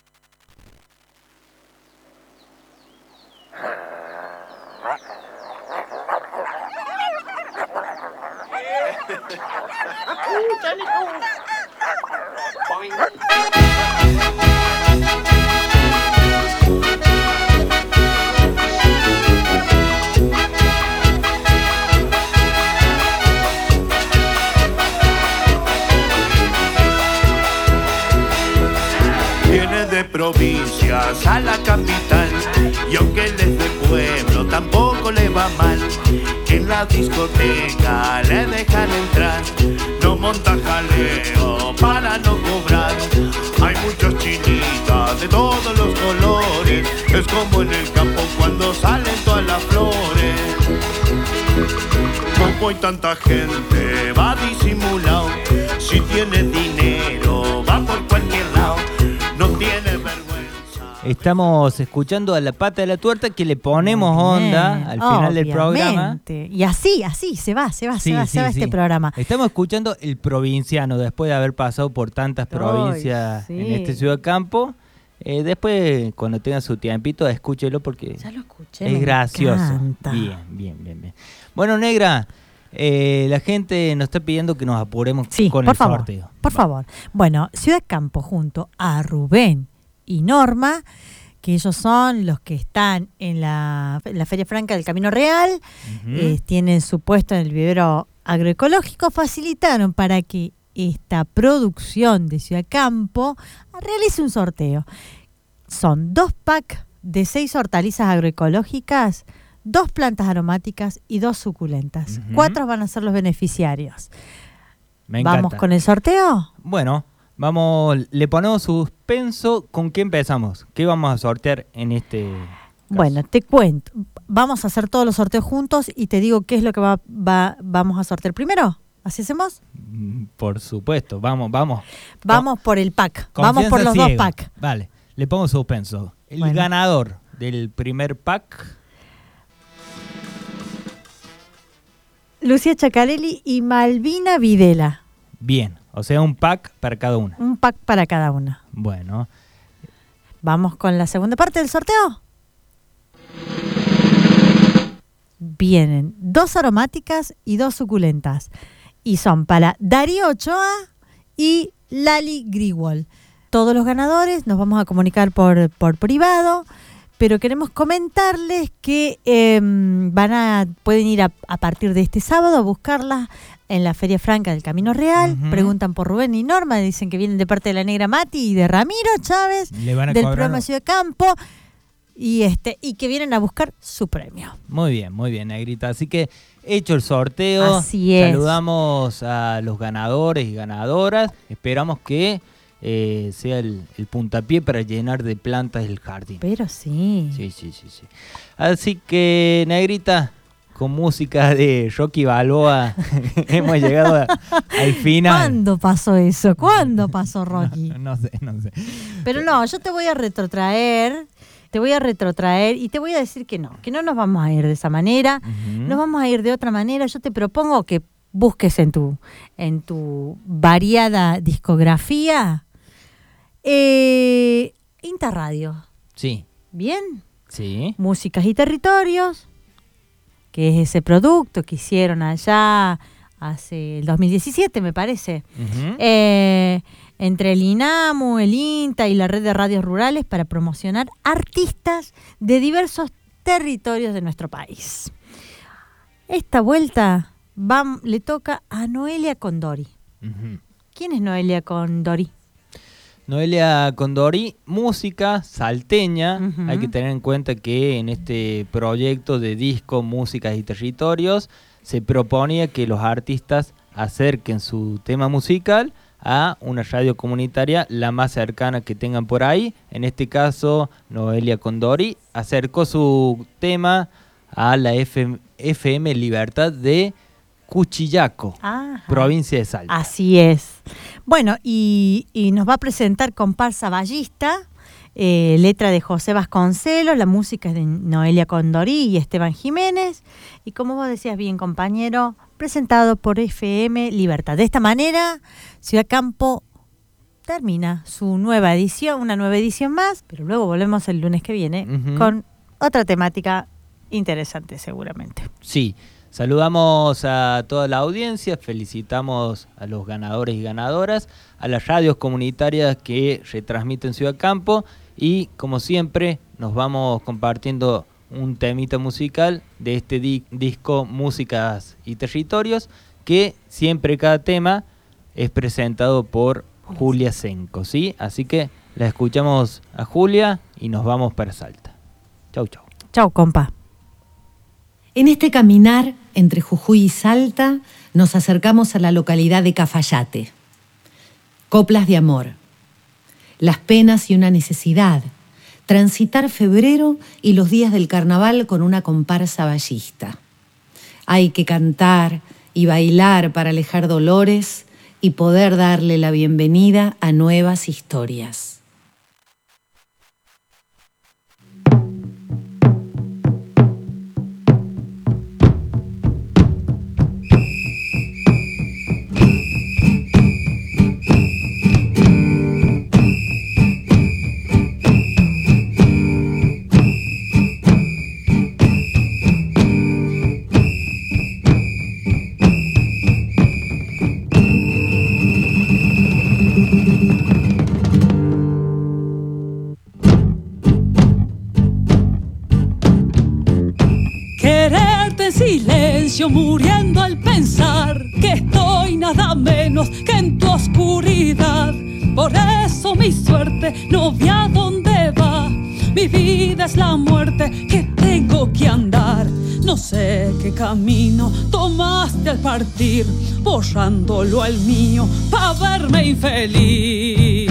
Viene de provincias a la capital, y aunque él es de pueblo tampoco le va mal. En la discoteca le dejan entrar, no monta jaleo para no cobrar. Hay muchos chinitas de todos los colores, es como en el campo cuando salen todas las flores. Como hay tanta gente, va disimulado, si tiene dinero va por cualquier lado, no tiene vergüenza. Estamos escuchando a La Pata de la Tuerta, que le ponemos onda al final del programa. Y así, así, se va, se va, Sí, se va, sí, se va sí. este programa. Estamos escuchando El Provinciano, después de haber pasado por tantas Ay, provincias sí. en este Ciudad Campo. Eh, después, cuando tenga su tiempito, escúchelo porque Ya lo escuché, es me gracioso. encanta. Bien, bien, bien, bien. Bueno, Negra, eh, la gente nos está pidiendo que nos apuremos Sí, con por el favor, sorteo. por favor. Bueno, Ciudad Campo junto a Rubén y Norma, que ellos son los que están en la, en la Feria Franca del Camino Real, Ujú. eh, tienen su puesto en el vivero agroecológico, facilitaron para que esta producción de Ciudad Campo realice un sorteo. Son dos packs de seis hortalizas agroecológicas, dos plantas aromáticas y dos suculentas. Ujú. Cuatro van a ser los beneficiarios. Me ¿Vamos encanta. con el sorteo? Bueno, vamos, le ponemos suspenso. ¿Con qué empezamos? ¿Qué vamos a sortear en este caso? Bueno, te cuento. Vamos a hacer todos los sorteos juntos y te digo qué es lo que va, va, vamos a sortear primero. ¿Así hacemos? Mm, Por supuesto, vamos, vamos. Vamos por el pack. Con- Vamos por los confianza dos ciega. packs. Vale, le pongo suspenso. El Bueno. ganador del primer pack. Lucía Chacarelli y Malvina Videla. Bien, o sea, un pack para cada una. Un pack para cada una. Bueno, Vamos con la segunda parte del sorteo. Vienen dos aromáticas y dos suculentas. Y son para Darío Ochoa y Lali Grigwald. Todos los ganadores nos vamos a comunicar por, por privado, pero queremos comentarles que eh, van a pueden ir a, a partir de este sábado a buscarlas en la Feria Franca del Camino Real. Ujú. Preguntan por Rubén y Norma, dicen que vienen de parte de la Negra Mati y de Ramiro Chávez, le van a del cobrar. programa Ciudad Campo, y este y que vienen a buscar su premio. Muy bien, muy bien, Negrita. Así que hecho el sorteo, Así es. saludamos a los ganadores y ganadoras. Esperamos que eh, sea el, el puntapié para llenar de plantas el jardín. Pero sí. Sí, sí, sí, sí. Así que, Negrita, con música de Rocky Balboa, hemos llegado a- al final. ¿Cuándo pasó eso? ¿Cuándo pasó, Rocky? No sé, no sé. Pero no, yo te voy a retrotraer, te voy a retrotraer y te voy a decir que no, que no nos vamos a ir de esa manera, Ujú. nos vamos a ir de otra manera. Yo te propongo que busques en tu, en tu variada discografía eh, Interradio, Sí, ¿bien? sí. Músicas y Territorios, que es ese producto que hicieron allá hace el dos mil diecisiete, me parece. Ujú. Eh, entre el INAMU, el INTA y la red de radios rurales para promocionar artistas de diversos territorios de nuestro país. Esta vuelta va, le toca a Noelia Condori. Ujú. ¿Quién es Noelia Condori? Noelia Condori, música salteña. Ujú. Hay que tener en cuenta que en este proyecto de disco, músicas y territorios, se proponía que los artistas acerquen su tema musical a una radio comunitaria la más cercana que tengan por ahí. En este caso, Noelia Condori acercó su tema a la F M, F M Libertad de Cuchillaco, Ajá. provincia de Salta. Así es. Bueno, y, y nos va a presentar Comparsa Ballista, eh, letra de José Vasconcelos, la música es de Noelia Condorí y Esteban Jiménez, y como vos decías bien, compañero, presentado por F M Libertad. De esta manera, Ciudad Campo termina su nueva edición, una nueva edición más, pero luego volvemos el lunes que viene uh-huh. con otra temática interesante seguramente. Sí, saludamos a toda la audiencia, felicitamos a los ganadores y ganadoras, a las radios comunitarias que retransmiten Ciudad Campo y como siempre nos vamos compartiendo un temita musical de este di- disco Músicas y Territorios, que siempre cada tema es presentado por Julia Senco, ¿sí? Así que la escuchamos a Julia y nos vamos para Salta. Chau, chau. Chau, compa. En este caminar entre Jujuy y Salta nos acercamos a la localidad de Cafayate. Coplas de amor, las penas y una necesidad, transitar febrero y los días del carnaval con una comparsa ballista. Hay que cantar y bailar para alejar dolores y poder darle la bienvenida a nuevas historias. Muriendo al pensar que estoy nada menos que en tu oscuridad. Por eso mi suerte no ve a dónde va. Mi vida es la muerte que tengo que andar. No sé qué camino tomaste al partir, borrándolo al mío pa' verme infeliz.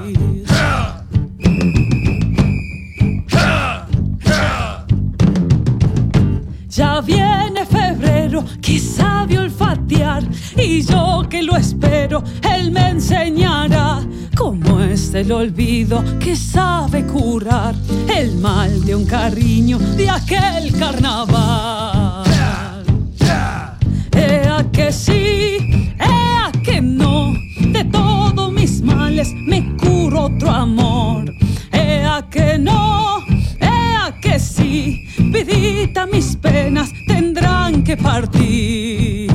Ya viene febrero, que sabe olfatear, y yo que lo espero, él me enseñará cómo es el olvido que sabe curar el mal de un cariño de aquel carnaval. Ea que sí, ea que no, de todos mis males me curo otro amor. Ea que no, ea que sí, vidita mis penas tendrán que partir.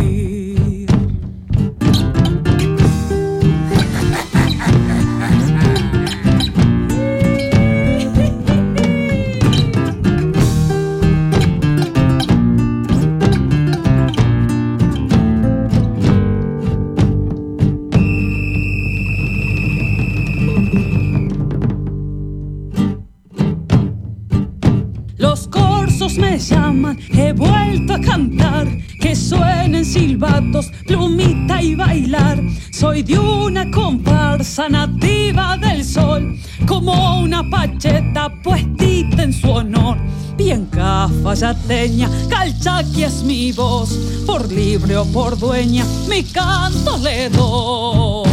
Los corzos me llaman, he vuelto a cantar, que suenen silbatos, plumita y bailar. Soy de una comparsa nativa del sol, como una pacheta puestita en su honor. Bien cafayateña, calchaqui es mi voz, por libre o por dueña, mi canto le doy.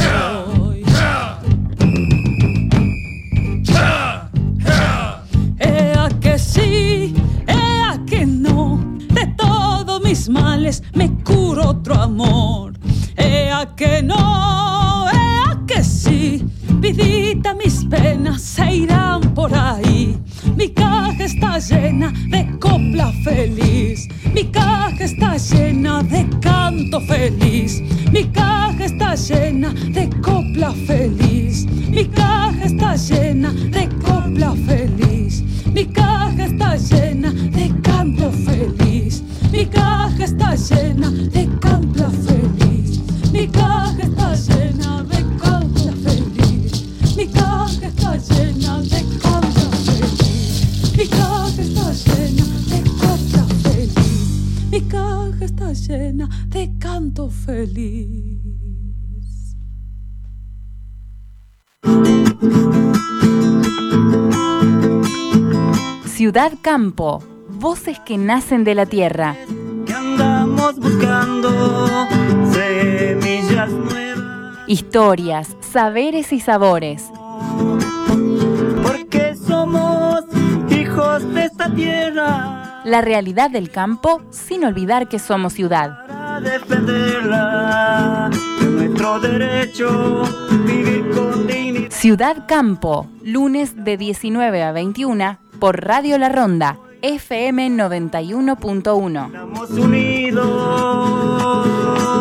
Ea que sí, ea que no, de todos mis males me curo otro amor. Ea que no, ea que sí, vidita mis penas se irán por ahí. Mi caja está llena de copla feliz, mi caja está llena de canto feliz, mi caja está llena de copla feliz, mi caja está llena de copla feliz, mi caja está llena de canto feliz, mi caja está llena de canto feliz, mi caja está llena de canto feliz, mi caja está llena de canto feliz, mi caja está llena de copla feliz, mi caja está llena de canto feliz. Ciudad Campo, voces que nacen de la tierra. Que andamos vamos buscando semillas nuevas. Historias, saberes y sabores. Porque somos hijos de esta tierra. La realidad del campo sin olvidar que somos ciudad. Para defenderla, es nuestro derecho vivir con dignidad. Ciudad Campo, lunes de diecinueve a veintiuna por Radio La Ronda, F M noventa y uno punto uno. Estamos unidos.